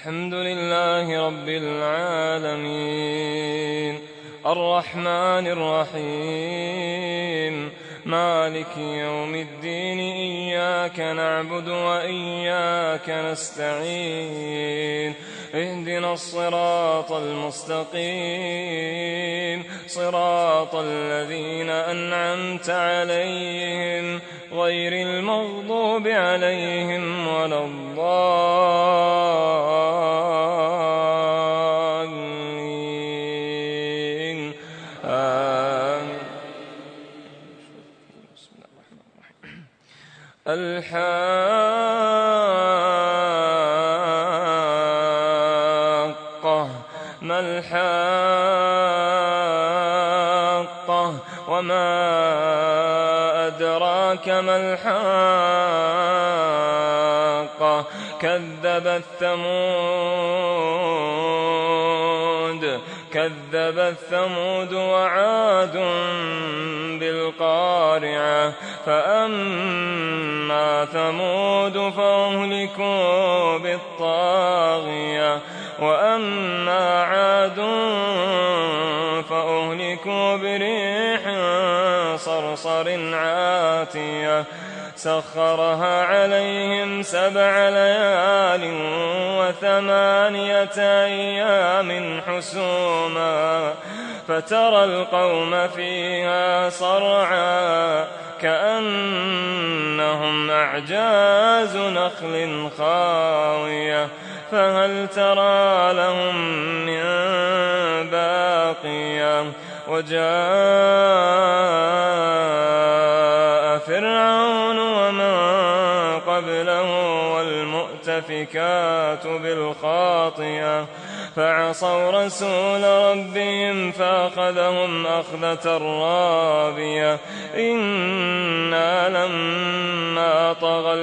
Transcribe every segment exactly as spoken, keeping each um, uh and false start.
الحمد لله رب العالمين الرحمن الرحيم مالك يوم الدين إياك نعبد وإياك نستعين اهدنا الصراط المستقيم صراط الذين أنعمت عليهم غير المغضوب عليهم ولا الضالين آمين. بسم الله الرحمن الرحيم الحاقة ما الحاقة وما أدراك ما الحاقة كذبت ثمود كذبت ثمود وعاد بالقارعة فأما ثمود فأهلكوا بالطاغية وأما عاد فأهلكوا بريح صرصر عاتية سخرها عليهم سبع ليال وثمانية أيام حسوما فترى القوم فيها صرعا كأنهم أعجاز نخل خاوية فهل ترى لهم من باقية وجاء فرعون ومن قبله والمؤتفكات بالخاطئة فعصوا رسول ربهم فأخذهم أخذة رابية إنا لما طغى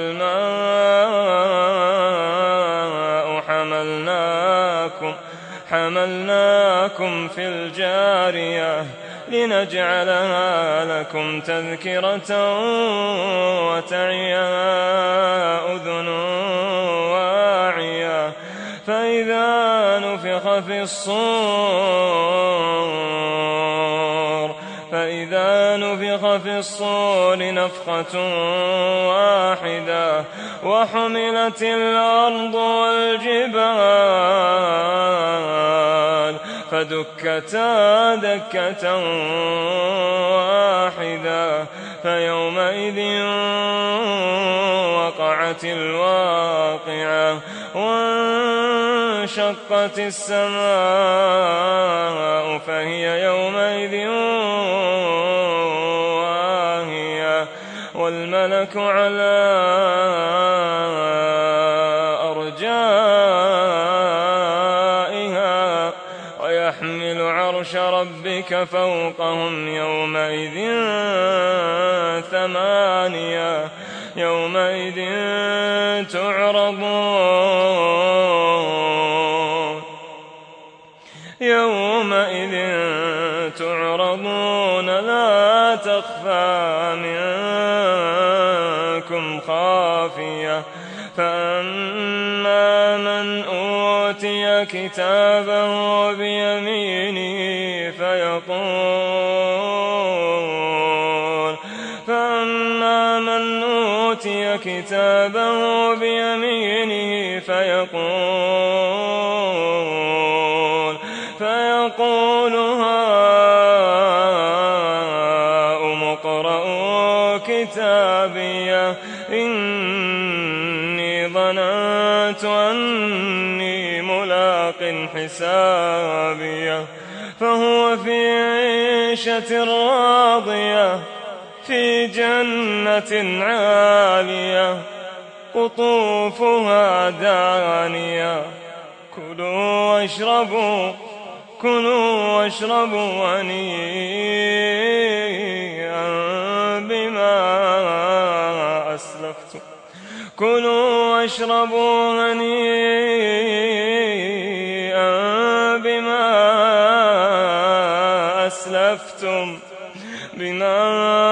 الماء حملناكم حملناكم في الجارية لنجعلها لكم تذكرة وتعيها أذن واعية فإذا نفخ في الصور فإذا نفخ في الصور نفخة واحدة وحملت الأرض والجبال فدكتا دكة واحدة فيومئذ وقعت الواقعة وانشقت السماء فهي يومئذ واهية والملك على أرجائها ويحمل عرش ربك فوقهم يومئذ ثمانية يومئذ تعرضون يومئذ تعرضون لا تخفى منكم خافية فأما من أوتي كتابه بيمينه فيقول فأما من أوتي كتابه بيمينه فيقول فيقول هاؤم اقرءوا كتابيه إني ظننت أني ملاق حسابيه فهو في عيشة راضية في جنة عالية قطوفها دانية كلوا واشربوا كلوا واشربوا هنيئا بما أسلفتم كلوا واشربوا هنيئا بما أسلفتم بما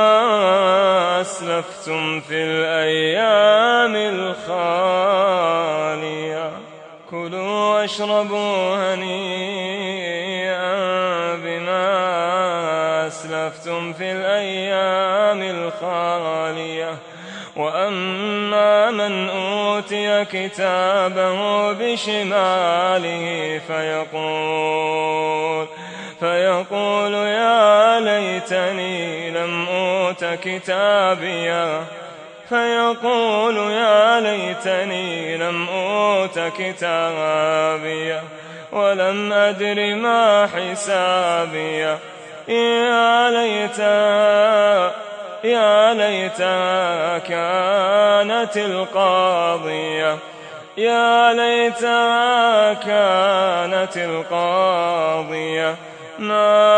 أسلفتم في الأيام الخالية كلوا كلوا واشربوا هنيئا بما أسلفتم في الأيام الخالية. وأما من أوتي كتابه بشماله فيقول فيقول يا ليتني لم أوت كتابيه فيقول يا ليتني لم أوت كتابيه ولم أدر ما حسابيه يا ليتها يا ليتها كانت القاضية يا ليتها كانت القاضية ما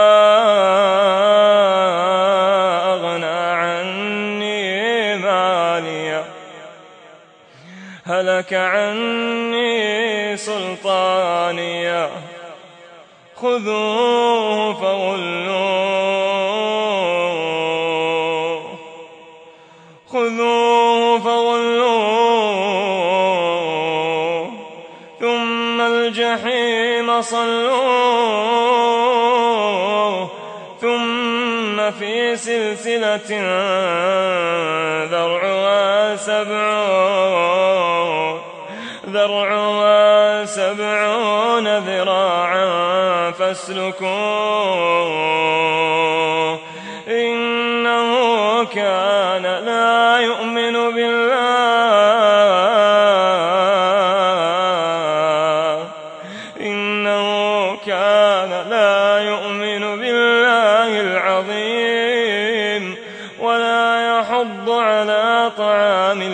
أغنى عني مالية هلك عني سلطانية خذوه فغلوه خذوه فغلوه ثم الجحيم صلوه ثم في سلسلة ذرعها سبعون ذرعها سبعون ذراعا فاسلكوه إنه كان لا يؤمن بالله إنه كان لا يؤمن بالله العظيم ولا يحض على طعام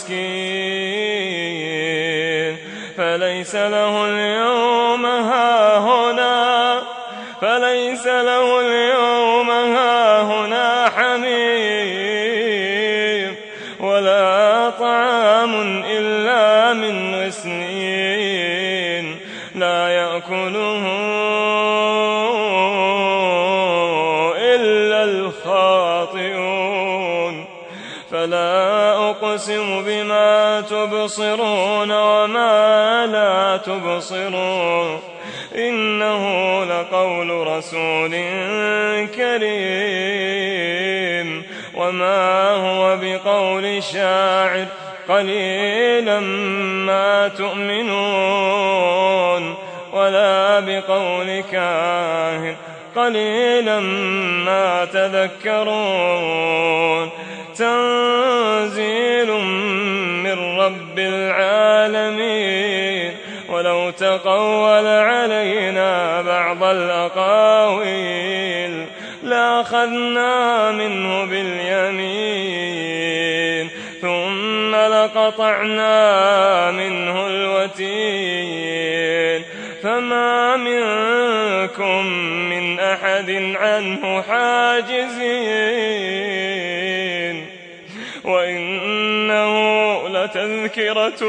المسكين فليس له اليوم هاهنا فليس له اليوم هاهنا حميم ولا طعام إلا من غسلين لا يأكله إلا الخاطئون. فلا أقسم بما تبصرون وما لا تبصرون إنه لقول رسول كريم وما هو بقول شاعر قليلا ما تؤمنون ولا بقول كاهن قليلا ما تذكرون تنزيل من رب العالمين ولو تقول علينا بعض الأقاويل لأخذنا منه باليمين ثم لقطعنا منه الوتين فما منكم من أحد عنه حاجزين وإنه لتذكرة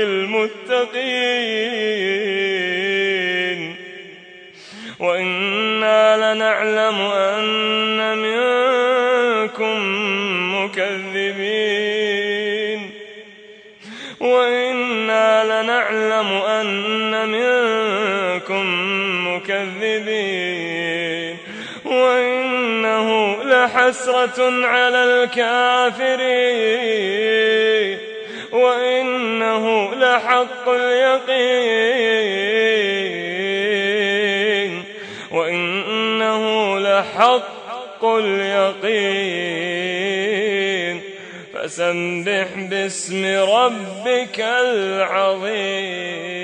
للمتقين وإنا لنعلم أن منكم مكذبين وإنا لنعلم أن منكم مكذبين وإنه لحسرة على الكافرين وإنه لحق اليقين وإنه لحق اليقين فسبح باسم ربك العظيم.